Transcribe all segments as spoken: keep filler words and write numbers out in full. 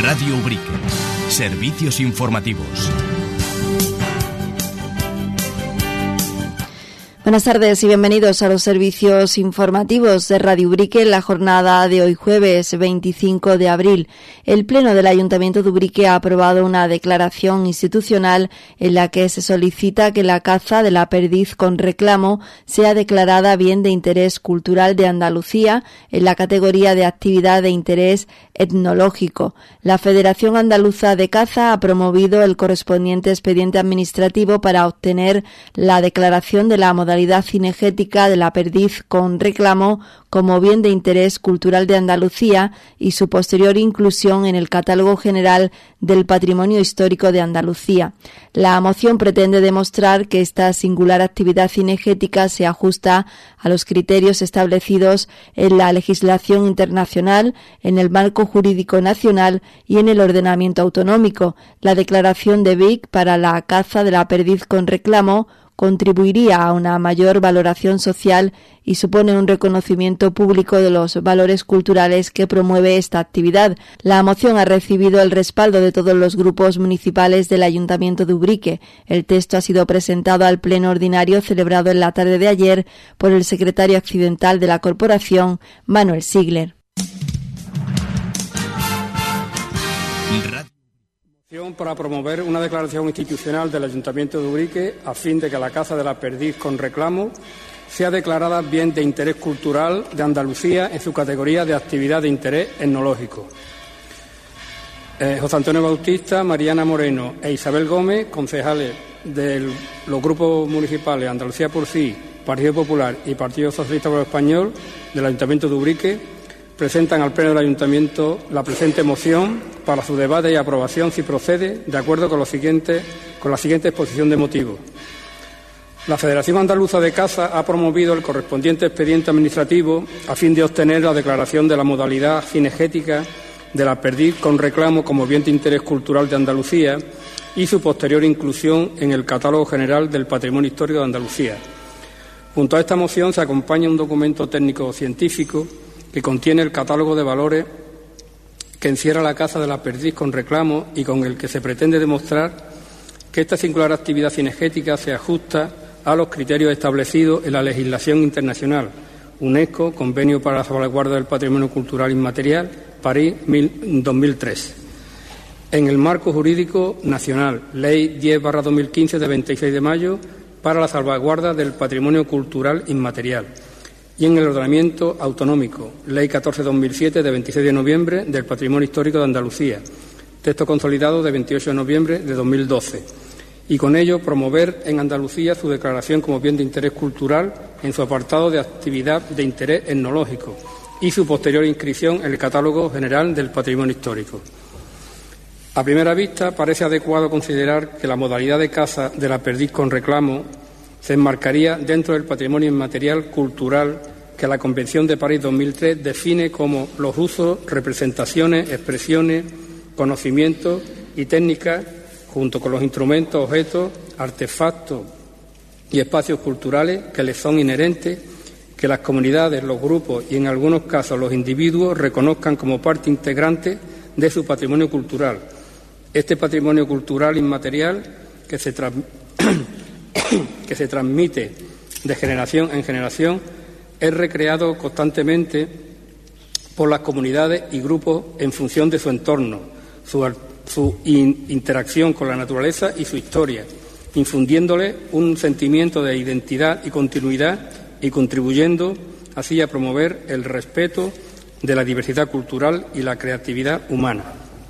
Radio Ubrique. Servicios informativos. Buenas tardes y bienvenidos a los servicios informativos de Radio Ubrique en la jornada de hoy jueves veinticinco de abril. El Pleno del Ayuntamiento de Ubrique ha aprobado una declaración institucional en la que se solicita que la caza de la perdiz con reclamo sea declarada bien de interés cultural de Andalucía en la categoría de actividad de interés etnológico. La Federación Andaluza de Caza ha promovido el correspondiente expediente administrativo para obtener la declaración de la modalidad cinegética de la perdiz con reclamo como bien de interés cultural de Andalucía y su posterior inclusión en el Catálogo General del Patrimonio Histórico de Andalucía. La moción pretende demostrar que esta singular actividad cinegética se ajusta a los criterios establecidos en la legislación internacional, en el marco jurídico nacional y en el ordenamiento autonómico. La declaración de Vic para la caza de la perdiz con reclamo contribuiría a una mayor valoración social y supone un reconocimiento público de los valores culturales que promueve esta actividad. La moción ha recibido el respaldo de todos los grupos municipales del Ayuntamiento de Ubrique. El texto ha sido presentado al pleno ordinario celebrado en la tarde de ayer por el secretario accidental de la corporación, Manuel Sigler. Para promover una declaración institucional del Ayuntamiento de Ubrique a fin de que la caza de la perdiz con reclamo sea declarada bien de interés cultural de Andalucía en su categoría de actividad de interés etnológico. Eh, José Antonio Bautista, Mariana Moreno e Isabel Gómez, concejales de los grupos municipales Andalucía por Sí, Partido Popular y Partido Socialista Obrero Español del Ayuntamiento de Ubrique, presentan al Pleno del Ayuntamiento la presente moción para su debate y aprobación, si procede, de acuerdo con, lo siguiente, con la siguiente exposición de motivos. La Federación Andaluza de Caza ha promovido el correspondiente expediente administrativo a fin de obtener la declaración de la modalidad cinegética de la perdiz con reclamo como bien de interés cultural de Andalucía y su posterior inclusión en el Catálogo General del Patrimonio Histórico de Andalucía. Junto a esta moción se acompaña un documento técnico-científico que contiene el catálogo de valores que encierra la caza de la perdiz con reclamo y con el que se pretende demostrar que esta singular actividad cinegética se ajusta a los criterios establecidos en la legislación internacional, UNESCO, Convenio para la Salvaguarda del Patrimonio Cultural Inmaterial, París dos mil tres. En el marco jurídico nacional, Ley diez barra dos mil quince de veintiséis de mayo para la salvaguarda del patrimonio cultural inmaterial. Y en el ordenamiento autonómico, Ley catorce barra dos mil siete de veintiséis de noviembre del Patrimonio Histórico de Andalucía, texto consolidado de veintiocho de noviembre de dos mil doce, y con ello promover en Andalucía su declaración como bien de interés cultural en su apartado de actividad de interés etnológico y su posterior inscripción en el Catálogo General del Patrimonio Histórico. A primera vista parece adecuado considerar que la modalidad de caza de la perdiz con reclamo se enmarcaría dentro del patrimonio inmaterial cultural que la Convención de París dos mil tres define como los usos, representaciones, expresiones, conocimientos y técnicas, junto con los instrumentos, objetos, artefactos y espacios culturales que les son inherentes, que las comunidades, los grupos y en algunos casos los individuos reconozcan como parte integrante de su patrimonio cultural. Este patrimonio cultural inmaterial que se transmite que se transmite de generación en generación es recreado constantemente por las comunidades y grupos en función de su entorno, su, su in, interacción con la naturaleza y su historia, infundiéndole un sentimiento de identidad y continuidad y contribuyendo así a promover el respeto de la diversidad cultural y la creatividad humana.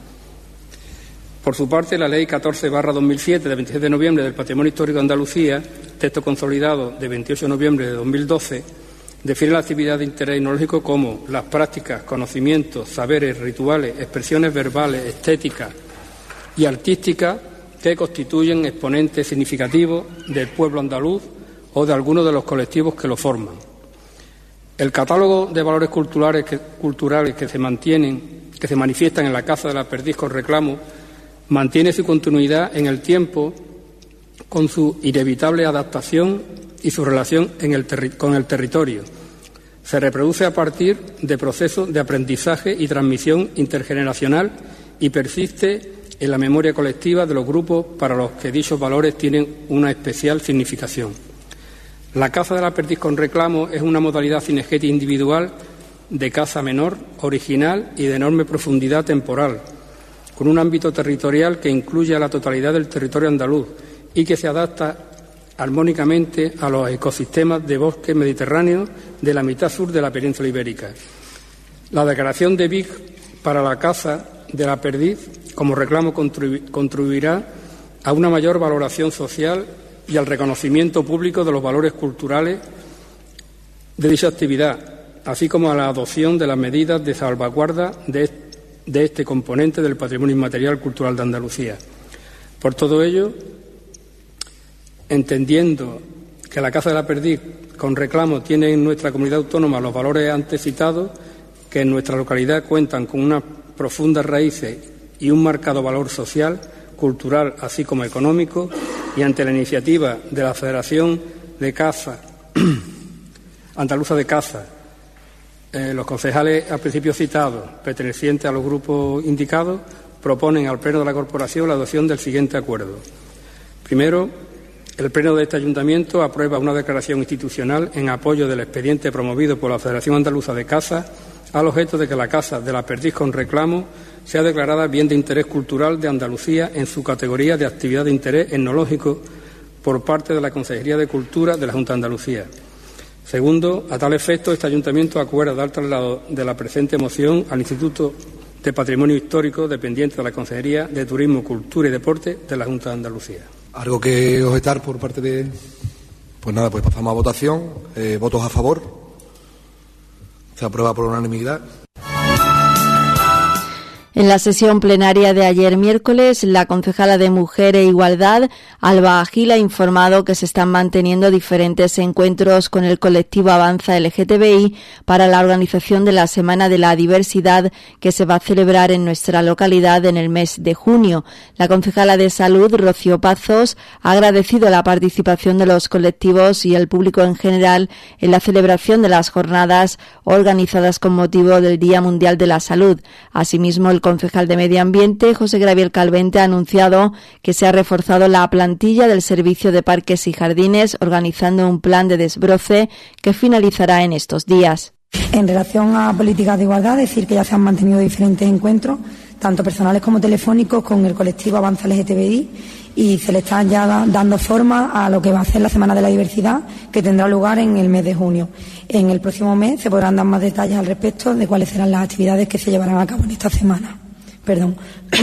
Por su parte, la Ley catorce barra dos mil siete de veintiséis de noviembre del Patrimonio Histórico de Andalucía, texto consolidado de veintiocho de noviembre de dos mil doce, define la actividad de interés etnológico como las prácticas, conocimientos, saberes, rituales, expresiones verbales, estéticas y artísticas que constituyen exponentes significativos del pueblo andaluz o de algunos de los colectivos que lo forman. El catálogo de valores culturales que, culturales que se mantienen, que se manifiestan en la caza de la perdiz con reclamo, mantiene su continuidad en el tiempo con su inevitable adaptación y su relación en el terri- con el territorio. Se reproduce a partir de procesos de aprendizaje y transmisión intergeneracional y persiste en la memoria colectiva de los grupos para los que dichos valores tienen una especial significación. La caza de la perdiz con reclamo es una modalidad cinegética individual de caza menor, original y de enorme profundidad temporal, con un ámbito territorial que incluye a la totalidad del territorio andaluz y que se adapta armónicamente a los ecosistemas de bosque mediterráneo de la mitad sur de la península ibérica. La declaración de Vic para la caza de la perdiz como reclamo contribuirá a una mayor valoración social y al reconocimiento público de los valores culturales de dicha actividad, así como a la adopción de las medidas de salvaguarda de, de este componente del patrimonio inmaterial cultural de Andalucía. Por todo ello, entendiendo que la caza de la perdiz con reclamo tiene en nuestra comunidad autónoma los valores antes citados, que en nuestra localidad cuentan con unas profundas raíces y un marcado valor social, cultural, así como económico, y ante la iniciativa de la Federación de Caza Andaluza de Caza, eh, los concejales al principio citados, pertenecientes a los grupos indicados, proponen al Pleno de la Corporación la adopción del siguiente acuerdo. Primero, el Pleno de este Ayuntamiento aprueba una declaración institucional en apoyo del expediente promovido por la Federación Andaluza de Caza al objeto de que la caza de la perdiz con reclamo sea declarada bien de interés cultural de Andalucía en su categoría de actividad de interés etnológico por parte de la Consejería de Cultura de la Junta de Andalucía. Segundo, a tal efecto, este Ayuntamiento acuerda dar traslado de la presente moción al Instituto de Patrimonio Histórico dependiente de la Consejería de Turismo, Cultura y Deporte de la Junta de Andalucía. ¿Algo que objetar por parte de...? Pues nada, pues pasamos a votación. Eh, ¿Votos a favor? Se aprueba por unanimidad. En la sesión plenaria de ayer miércoles, la concejala de Mujer e Igualdad, Alba Gil, ha informado que se están manteniendo diferentes encuentros con el colectivo Avanza L G T B I para la organización de la Semana de la Diversidad que se va a celebrar en nuestra localidad en el mes de junio. La concejala de Salud, Rocío Pazos, ha agradecido la participación de los colectivos y el público en general en la celebración de las jornadas organizadas con motivo del Día Mundial de la Salud. Asimismo, el concejal de Medio Ambiente, José Gabriel Calvente, ha anunciado que se ha reforzado la plantilla del Servicio de Parques y Jardines, organizando un plan de desbroce que finalizará en estos días. En relación a políticas de igualdad, decir que ya se han mantenido diferentes encuentros, tanto personales como telefónicos, con el colectivo Avanza L G T B I, y se le está ya dando forma a lo que va a ser la Semana de la Diversidad, que tendrá lugar en el mes de junio. En el próximo mes se podrán dar más detalles al respecto de cuáles serán las actividades que se llevarán a cabo en esta semana. Perdón.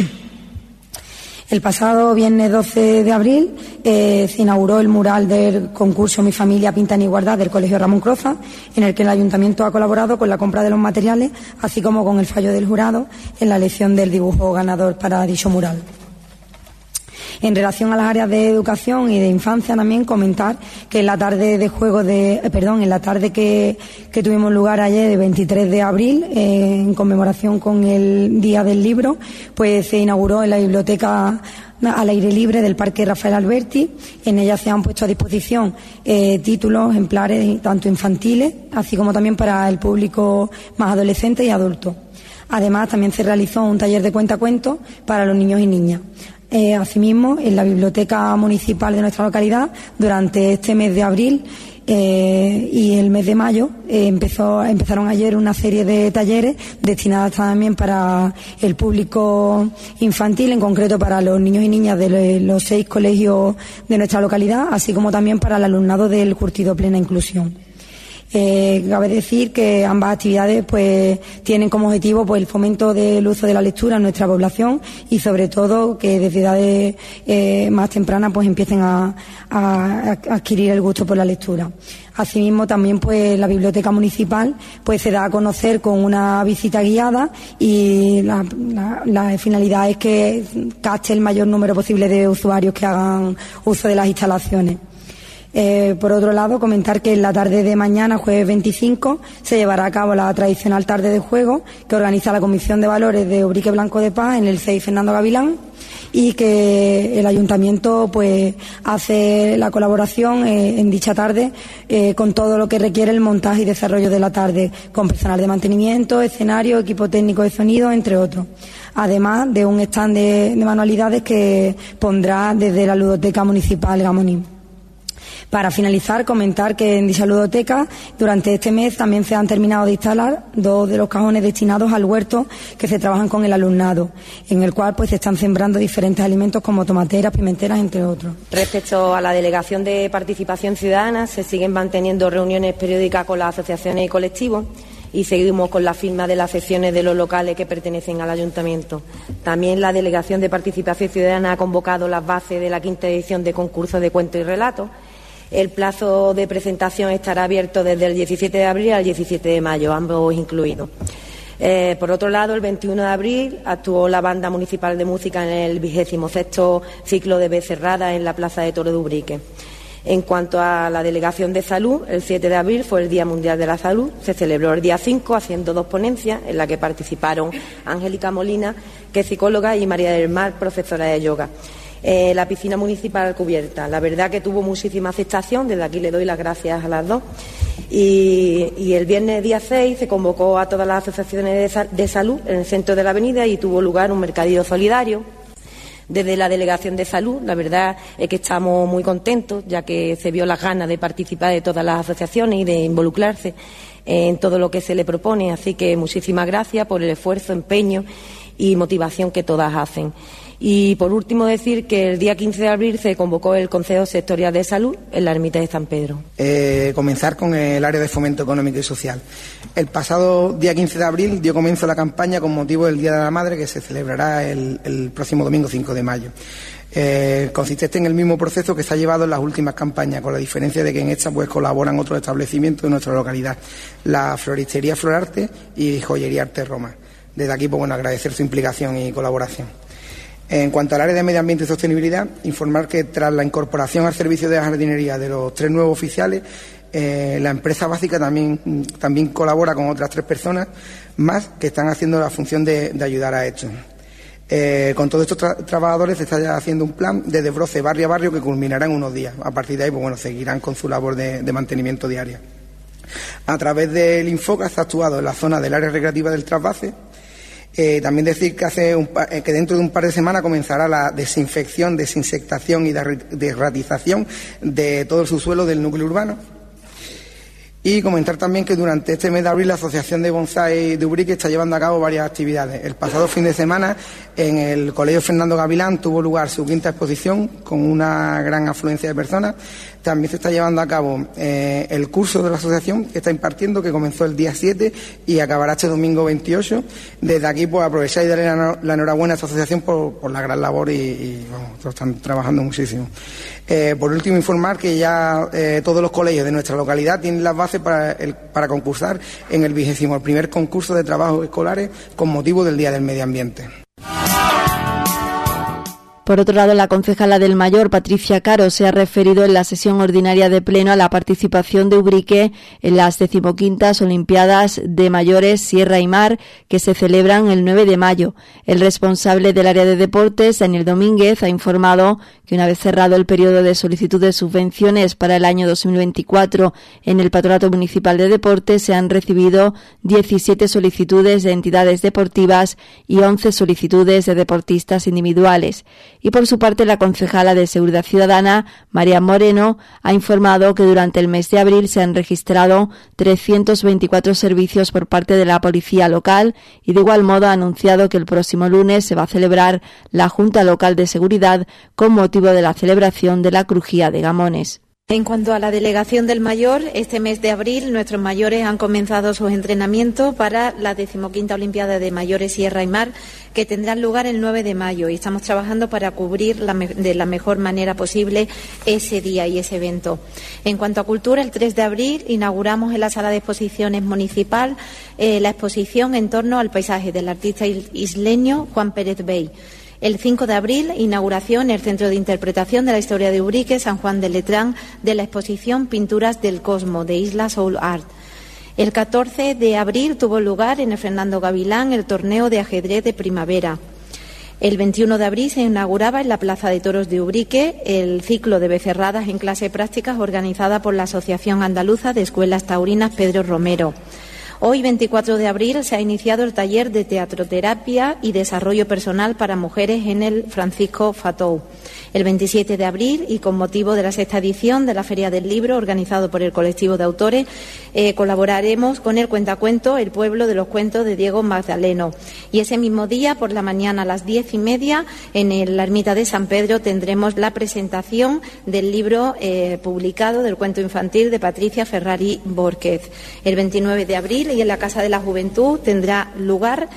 El pasado viernes doce de abril eh, se inauguró el mural del concurso Mi Familia Pinta en Igualdad del Colegio Ramón Croza, en el que el Ayuntamiento ha colaborado con la compra de los materiales, así como con el fallo del jurado en la elección del dibujo ganador para dicho mural. En relación a las áreas de educación y de infancia, también comentar que en la tarde de juego de, eh, perdón, en la tarde que, que tuvimos lugar ayer, de veintitrés de abril, eh, en conmemoración con el Día del Libro, pues se inauguró en la biblioteca al aire libre del Parque Rafael Alberti. En ella se han puesto a disposición eh, títulos, ejemplares, tanto infantiles, así como también para el público más adolescente y adulto. Además, también se realizó un taller de cuentacuentos para los niños y niñas. Eh, asimismo, en la biblioteca municipal de nuestra localidad, durante este mes de abril eh, y el mes de mayo, eh, empezó, empezaron ayer una serie de talleres destinadas también para el público infantil, en concreto para los niños y niñas de los seis colegios de nuestra localidad, así como también para el alumnado del curtido Plena Inclusión. Eh, cabe decir que ambas actividades pues tienen como objetivo pues el fomento del uso de la lectura en nuestra población y sobre todo que desde edades eh, más tempranas pues empiecen a, a, a adquirir el gusto por la lectura. Asimismo, también pues la biblioteca municipal pues se da a conocer con una visita guiada y la, la, la finalidad es que capte el mayor número posible de usuarios que hagan uso de las instalaciones. Eh, por otro lado, comentar que en la tarde de mañana, jueves veinticinco, se llevará a cabo la tradicional tarde de juego que organiza la Comisión de Valores de Ubrique Blanco de Paz en el C E I Fernando Gavilán, y que el Ayuntamiento pues hace la colaboración eh, en dicha tarde eh, con todo lo que requiere el montaje y desarrollo de la tarde, con personal de mantenimiento, escenario, equipo técnico de sonido, entre otros. Además de un stand de, de manualidades que pondrá desde la Ludoteca Municipal Gamonín. Para finalizar, comentar que en dicha ludoteca durante este mes también se han terminado de instalar dos de los cajones destinados al huerto que se trabajan con el alumnado, en el cual pues se están sembrando diferentes alimentos como tomateras, pimenteras, entre otros. Respecto a la Delegación de Participación Ciudadana, se siguen manteniendo reuniones periódicas con las asociaciones y colectivos y seguimos con la firma de las secciones de los locales que pertenecen al Ayuntamiento. También la Delegación de Participación Ciudadana ha convocado las bases de la quinta edición de concurso de cuentos y relatos. El plazo de presentación estará abierto desde el diecisiete de abril al diecisiete de mayo, ambos incluidos. Eh, por otro lado, el veintiuno de abril actuó la Banda Municipal de Música en el vigésimo sexto ciclo de Becerrada en la Plaza de Toros de Ubrique. En cuanto a la Delegación de Salud, el siete de abril fue el Día Mundial de la Salud. Se celebró el día cinco haciendo dos ponencias en las que participaron Angélica Molina, que es psicóloga, y María del Mar, profesora de yoga. Eh, la piscina municipal cubierta, la verdad que tuvo muchísima aceptación, desde aquí le doy las gracias a las dos. Y, y el viernes día seis se convocó a todas las asociaciones de, de salud en el centro de la avenida y tuvo lugar un mercadillo solidario. Desde la Delegación de Salud, la verdad es que estamos muy contentos, ya que se vio las ganas de participar de todas las asociaciones y de involucrarse en todo lo que se le propone. Así que muchísimas gracias por el esfuerzo, empeño y motivación que todas hacen. Y, por último, decir que el día quince de abril se convocó el Consejo Sectorial de Salud en la Ermita de San Pedro. Eh, comenzar con el área de fomento económico y social. El pasado día quince de abril dio comienzo la campaña con motivo del Día de la Madre, que se celebrará el, el próximo domingo cinco de mayo. Eh, consiste en el mismo proceso que se ha llevado en las últimas campañas, con la diferencia de que en esta pues colaboran otros establecimientos de nuestra localidad, la Floristería Florarte y Joyería Arte Roma. Desde aquí, pues bueno, agradecer su implicación y colaboración. En cuanto al área de medio ambiente y sostenibilidad, informar que tras la incorporación al servicio de jardinería de los tres nuevos oficiales, eh, la empresa básica también, también colabora con otras tres personas más que están haciendo la función de, de ayudar a esto. Eh, con todos estos tra trabajadores se está ya haciendo un plan de desbroce barrio a barrio que culminará en unos días. A partir de ahí, pues bueno, seguirán con su labor de, de mantenimiento diaria. A través del Infoca se ha actuado en la zona del área recreativa del trasvase. Eh, también decir que, hace un eh, que dentro de un par de semanas comenzará la desinfección, desinsectación y derratización de todo el subsuelo del núcleo urbano. Y comentar también que durante este mes de abril la Asociación de Bonsai de Ubrique está llevando a cabo varias actividades. El pasado fin de semana en el Colegio Fernando Gavilán tuvo lugar su quinta exposición con una gran afluencia de personas. También se está llevando a cabo eh, el curso de la asociación que está impartiendo, que comenzó el día siete y acabará este domingo veintiocho. Desde aquí pues aprovechar y darle la, la enhorabuena a esta asociación por, por la gran labor y, y vamos, están trabajando muchísimo. Eh, por último, informar que ya eh, todos los colegios de nuestra localidad tienen las bases para, el, para concursar en el vigésimo el primer concurso de trabajos escolares con motivo del Día del Medio Ambiente. Por otro lado, la concejala del Mayor, Patricia Caro, se ha referido en la sesión ordinaria de pleno a la participación de Ubrique en las decimoquintas Olimpiadas de Mayores Sierra y Mar, que se celebran el nueve de mayo. El responsable del área de deportes, Daniel Domínguez, ha informado que una vez cerrado el periodo de solicitud de subvenciones para el año dos mil veinticuatro en el Patronato Municipal de Deportes, se han recibido diecisiete solicitudes de entidades deportivas y once solicitudes de deportistas individuales. Y por su parte, la concejala de Seguridad Ciudadana, María Moreno, ha informado que durante el mes de abril se han registrado trescientos veinticuatro servicios por parte de la policía local y de igual modo ha anunciado que el próximo lunes se va a celebrar la Junta Local de Seguridad con motivo de la celebración de la Crujía de Gamones. En cuanto a la Delegación del Mayor, este mes de abril nuestros mayores han comenzado sus entrenamientos para la decimoquinta Olimpiada de Mayores Sierra y Mar, que tendrán lugar el nueve de mayo, y estamos trabajando para cubrir la de la mejor manera posible ese día y ese evento. En cuanto a cultura, el tres de abril inauguramos en la Sala de Exposiciones Municipal eh, la exposición en torno al paisaje del artista isleño Juan Pérez Bey. El cinco de abril, inauguración en el Centro de Interpretación de la Historia de Ubrique, San Juan de Letrán, de la exposición Pinturas del Cosmo, de Isla Soul Art. El catorce de abril tuvo lugar en el Fernando Gavilán el torneo de ajedrez de primavera. El veintiuno de abril se inauguraba en la Plaza de Toros de Ubrique el ciclo de becerradas en clase prácticas organizada por la Asociación Andaluza de Escuelas Taurinas Pedro Romero. Hoy, veinticuatro de abril, se ha iniciado el taller de teatroterapia y desarrollo personal para mujeres en el Francisco Fatou. El veintisiete de abril, y con motivo de la sexta edición de la Feria del Libro, organizado por el colectivo de autores, eh, colaboraremos con el cuentacuento El Pueblo de los Cuentos de Diego Magdaleno. Y ese mismo día, por la mañana a las diez y media, en el, la Ermita de San Pedro, tendremos la presentación del libro eh, publicado del cuento infantil de Patricia Ferrari Borquez. El veintinueve de abril, y en la Casa de la Juventud, tendrá lugar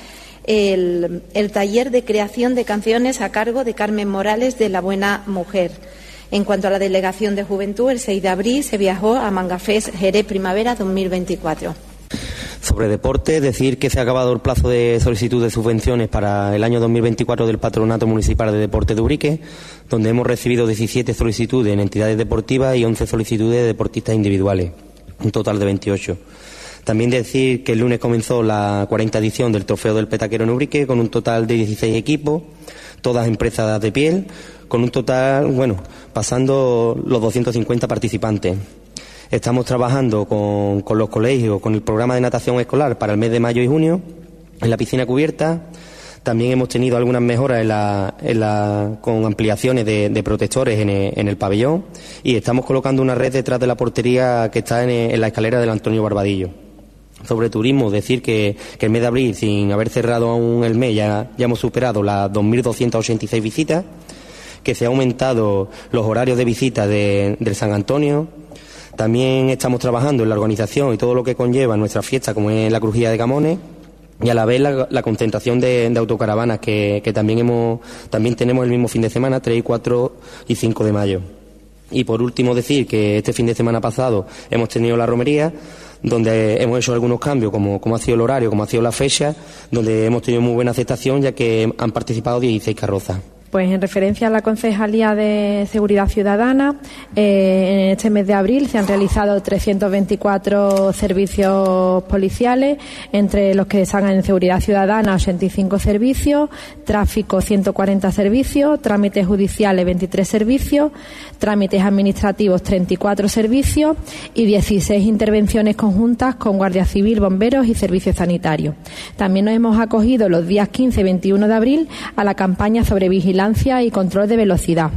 el, el taller de creación de canciones a cargo de Carmen Morales de La Buena Mujer. En cuanto a la delegación de juventud, el seis de abril se viajó a Mangafés Jerez Primavera dos mil veinticuatro. Sobre deporte, decir que se ha acabado el plazo de solicitud de subvenciones para el año dos mil veinticuatro del Patronato Municipal de Deporte de Ubrique, donde hemos recibido diecisiete solicitudes en entidades deportivas y once solicitudes de deportistas individuales, un total de veintiocho. También decir que el lunes comenzó la cuarta edición del Trofeo del Petaquero en Ubrique, con un total de dieciséis equipos, todas empresas de piel, con un total, bueno, pasando los doscientos cincuenta participantes. Estamos trabajando con, con los colegios, con el programa de natación escolar para el mes de mayo y junio, en la piscina cubierta. También hemos tenido algunas mejoras en la, en la, con ampliaciones de, de protectores en el, en el pabellón, y estamos colocando una red detrás de la portería que está en, en la escalera del Antonio Barbadillo. Sobre turismo, decir que, que el mes de abril, sin haber cerrado aún el mes, ya, ya hemos superado las dos mil doscientas ochenta y seis visitas, que se ha aumentado los horarios de visita de, del San Antonio. También estamos trabajando en la organización y todo lo que conlleva nuestra fiesta, como es la Crujía de Camones, y a la vez la, la concentración de, de autocaravanas que, que también hemos también tenemos el mismo fin de semana, tres, cuatro y cinco de mayo. Y por último decir que este fin de semana pasado hemos tenido la romería, donde hemos hecho algunos cambios, como, como ha sido el horario, como ha sido la fecha, donde hemos tenido muy buena aceptación, ya que han participado dieciséis carrozas. Pues en referencia a la Concejalía de Seguridad Ciudadana, eh, en este mes de abril se han realizado trescientos veinticuatro servicios policiales, entre los que destacan en Seguridad Ciudadana ochenta y cinco servicios, tráfico ciento cuarenta servicios, trámites judiciales veintitrés servicios, trámites administrativos treinta y cuatro servicios y dieciséis intervenciones conjuntas con Guardia Civil, bomberos y servicios sanitarios. También nos hemos acogido los días quince y veintiuno de abril a la campaña sobre vigilancia y control de velocidad.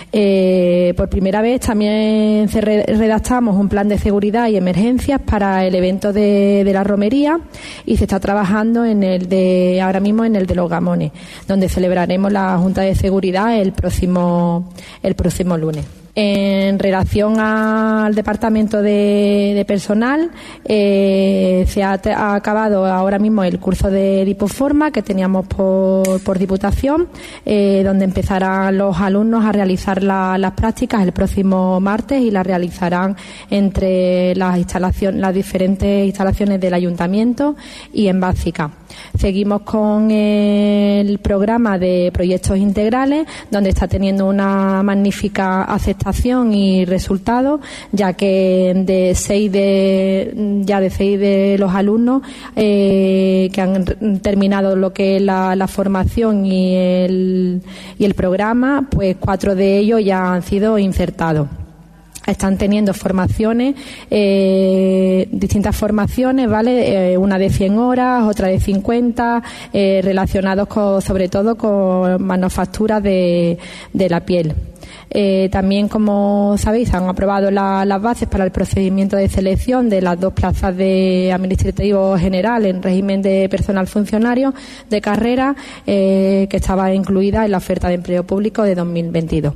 Eh, por primera vez también redactamos un plan de seguridad y emergencias para el evento de, de la romería, y se está trabajando en el de ahora mismo en el de los Gamones, donde celebraremos la Junta de Seguridad el próximo el próximo lunes. En relación al departamento de, de personal, eh, se ha, ha acabado ahora mismo el curso de Dipoforma que teníamos por, por Diputación, eh, donde empezarán los alumnos a realizar la, las prácticas el próximo martes, y las realizarán entre las instalaciones, las diferentes instalaciones del Ayuntamiento y en Básica. Seguimos con el programa de proyectos integrales, donde está teniendo una magnífica aceptación y resultados, ya que de seis de ya de seis de los alumnos eh, que han terminado lo que es la, la formación y el y el programa, pues cuatro de ellos ya han sido insertados. Están teniendo formaciones, eh, distintas formaciones, ¿vale? Eh, una de cien horas, otra de cincuenta, eh, relacionados con, sobre todo con manufacturas de, de la piel. Eh, también, como sabéis, han aprobado la, las bases para el procedimiento de selección de las dos plazas de administrativo general en régimen de personal funcionario de carrera, eh, que estaba incluida en la oferta de empleo público de dos mil veintidós.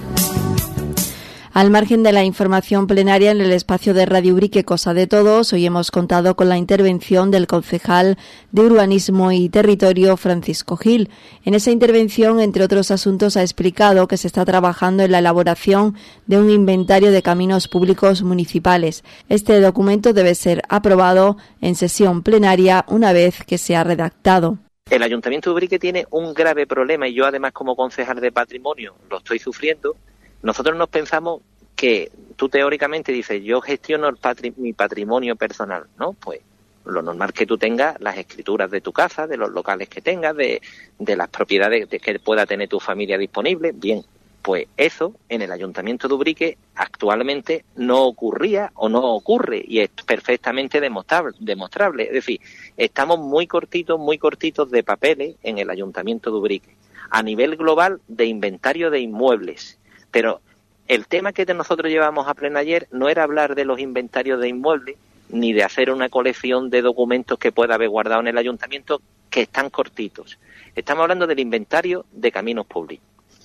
Al margen de la información plenaria en el espacio de Radio Ubrique Cosa de Todos, hoy hemos contado con la intervención del concejal de Urbanismo y Territorio, Francisco Gil. En esa intervención, entre otros asuntos, ha explicado que se está trabajando en la elaboración de un inventario de caminos públicos municipales. Este documento debe ser aprobado en sesión plenaria una vez que sea redactado. El Ayuntamiento de Ubrique tiene un grave problema, y yo además como concejal de patrimonio lo estoy sufriendo. Nosotros nos pensamos que tú teóricamente dices, yo gestiono el patri- mi patrimonio personal, ¿no? Pues lo normal que tú tengas las escrituras de tu casa, de los locales que tengas, de, de las propiedades de que pueda tener tu familia disponible. Bien, pues eso en el Ayuntamiento de Ubrique actualmente no ocurría o no ocurre, y es perfectamente demostrable, demostrable. Es decir, estamos muy cortitos, muy cortitos de papeles en el Ayuntamiento de Ubrique, a nivel global de inventario de inmuebles. Pero el tema que nosotros llevamos a pleno ayer no era hablar de los inventarios de inmuebles, ni de hacer una colección de documentos que pueda haber guardado en el ayuntamiento, que están cortitos. Estamos hablando del inventario de caminos públicos.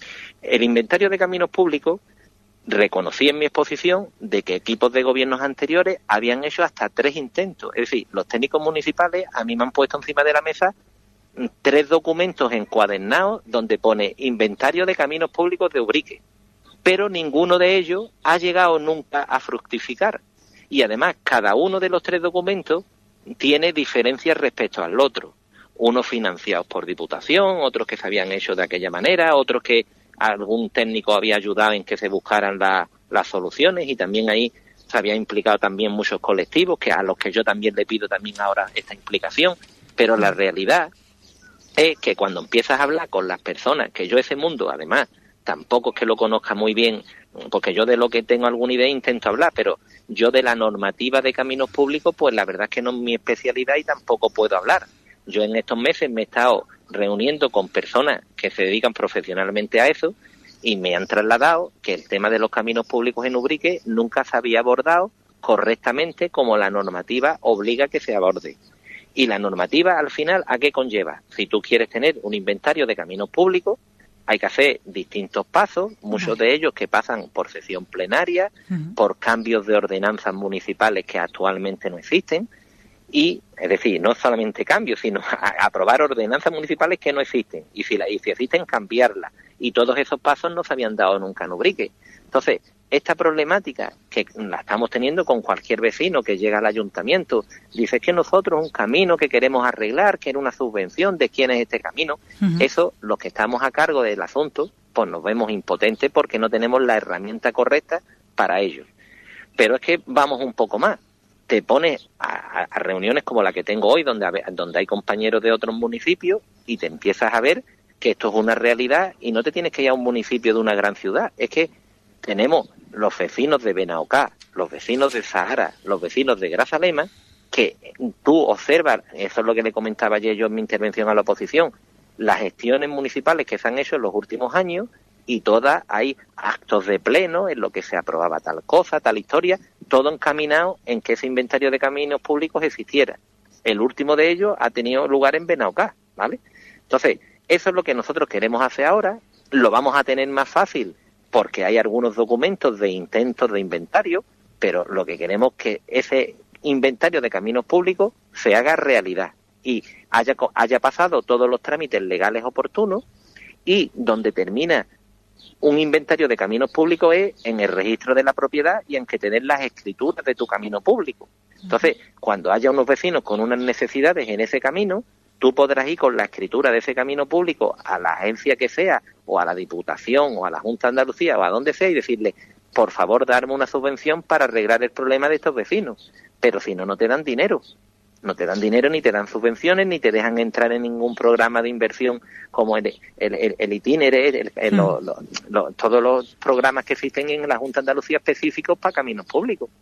El inventario de caminos públicos, reconocí en mi exposición de que equipos de gobiernos anteriores habían hecho hasta tres intentos. Es decir, los técnicos municipales a mí me han puesto encima de la mesa tres documentos encuadernados donde pone inventario de caminos públicos de Ubrique, pero ninguno de ellos ha llegado nunca a fructificar. Y además, cada uno de los tres documentos tiene diferencias respecto al otro. Unos financiados por Diputación, otros que se habían hecho de aquella manera, otros que algún técnico había ayudado en que se buscaran la, las soluciones, y también ahí se había implicado también muchos colectivos, que a los que yo también le pido también ahora esta implicación. Pero la realidad es que cuando empiezas a hablar con las personas, que yo ese mundo, además, tampoco es que lo conozca muy bien, porque yo de lo que tengo alguna idea intento hablar, pero yo de la normativa de caminos públicos, pues la verdad es que no es mi especialidad y tampoco puedo hablar. Yo en estos meses me he estado reuniendo con personas que se dedican profesionalmente a eso, y me han trasladado que el tema de los caminos públicos en Ubrique nunca se había abordado correctamente como la normativa obliga que se aborde. Y la normativa, al final, ¿a qué conlleva? Si tú quieres tener un inventario de caminos públicos, hay que hacer distintos pasos, muchos de ellos que pasan por sesión plenaria, uh-huh. por cambios de ordenanzas municipales que actualmente no existen, y, es decir, no solamente cambios, sino a, aprobar ordenanzas municipales que no existen, y si, la, y si existen, cambiarlas. Y todos esos pasos no se habían dado nunca en Ubrique. Entonces, esta problemática que la estamos teniendo con cualquier vecino que llega al ayuntamiento, dice que nosotros un camino que queremos arreglar, que era una subvención, ¿de quién es este camino? Uh-huh. Eso, los que estamos a cargo del asunto, pues nos vemos impotentes porque no tenemos la herramienta correcta para ello. Pero es que vamos un poco más. Te pones a, a reuniones como la que tengo hoy, donde, donde hay compañeros de otros municipios, y te empiezas a ver que esto es una realidad, y no te tienes que ir a un municipio de una gran ciudad. Es que tenemos los vecinos de Benaocá, los vecinos de Sahara, los vecinos de Grazalema, que tú observas, eso es lo que le comentaba ayer yo en mi intervención a la oposición, las gestiones municipales que se han hecho en los últimos años, y todas hay actos de pleno en lo que se aprobaba tal cosa, tal historia, todo encaminado en que ese inventario de caminos públicos existiera. El último de ellos ha tenido lugar en Benaocá, ¿vale? Entonces, eso es lo que nosotros queremos hacer ahora, lo vamos a tener más fácil porque hay algunos documentos de intentos de inventario, pero lo que queremos es que ese inventario de caminos públicos se haga realidad y haya, haya pasado todos los trámites legales oportunos, y donde termina un inventario de caminos públicos es en el registro de la propiedad y en que te den las escrituras de tu camino público. Entonces, cuando haya unos vecinos con unas necesidades en ese camino, tú podrás ir con la escritura de ese camino público a la agencia que sea, o a la Diputación, o a la Junta de Andalucía, o a donde sea, y decirle, por favor, darme una subvención para arreglar el problema de estos vecinos. Pero si no, no te dan dinero. No te dan dinero, ni te dan subvenciones, ni te dejan entrar en ningún programa de inversión como el, el, el, el itinere, el, el, mm. lo, lo, lo, todos los programas que existen en la Junta de Andalucía específicos para caminos públicos.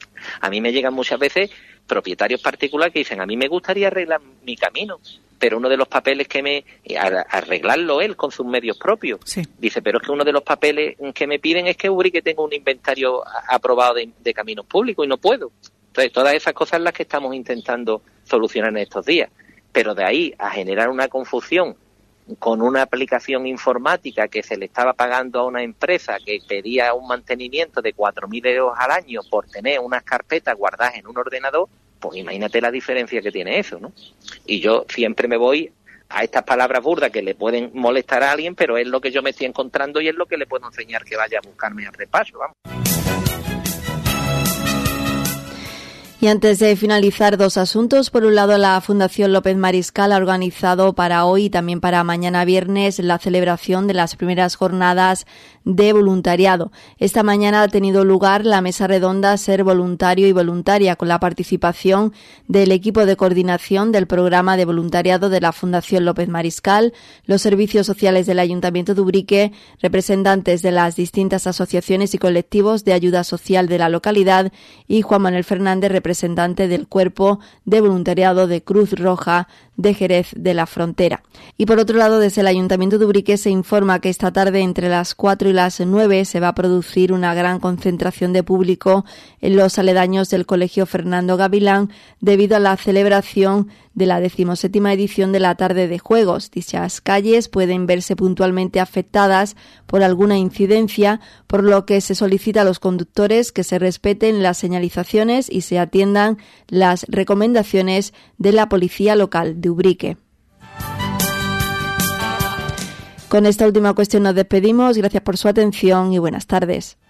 A mí me llegan muchas veces propietarios particulares que dicen, a mí me gustaría arreglar mi camino, pero uno de los papeles que me... arreglarlo él con sus medios propios. Sí. Dice, pero es que uno de los papeles que me piden es que Ubrique tenga un inventario aprobado de, de caminos públicos y no puedo. Entonces, todas esas cosas son las que estamos intentando solucionar en estos días. Pero de ahí a generar una confusión con una aplicación informática que se le estaba pagando a una empresa que pedía un mantenimiento de cuatro mil euros al año por tener unas carpetas guardadas en un ordenador, pues imagínate la diferencia que tiene eso, ¿no? Y yo siempre me voy a estas palabras burdas que le pueden molestar a alguien, pero es lo que yo me estoy encontrando y es lo que le puedo enseñar que vaya a buscarme al repaso, vamos. Y antes de finalizar, dos asuntos. Por un lado, la Fundación López Mariscal ha organizado para hoy y también para mañana viernes la celebración de las primeras jornadas de voluntariado. Esta mañana ha tenido lugar la mesa redonda Ser Voluntario y Voluntaria, con la participación del equipo de coordinación del programa de voluntariado de la Fundación López Mariscal, los servicios sociales del Ayuntamiento de Ubrique, representantes de las distintas asociaciones y colectivos de ayuda social de la localidad y Juan Manuel Fernández, representante del Cuerpo de Voluntariado de Cruz Roja de Jerez de la Frontera. Y por otro lado, desde el Ayuntamiento de Ubrique se informa que esta tarde entre las cuatro y las nueve se va a producir una gran concentración de público en los aledaños del Colegio Fernando Gavilán debido a la celebración de la decimoséptima edición de la Tarde de Juegos. Dichas calles pueden verse puntualmente afectadas por alguna incidencia, por lo que se solicita a los conductores que se respeten las señalizaciones y se atiendan las recomendaciones de la Policía Local de Ubrique. Con esta última cuestión nos despedimos. Gracias por su atención y buenas tardes.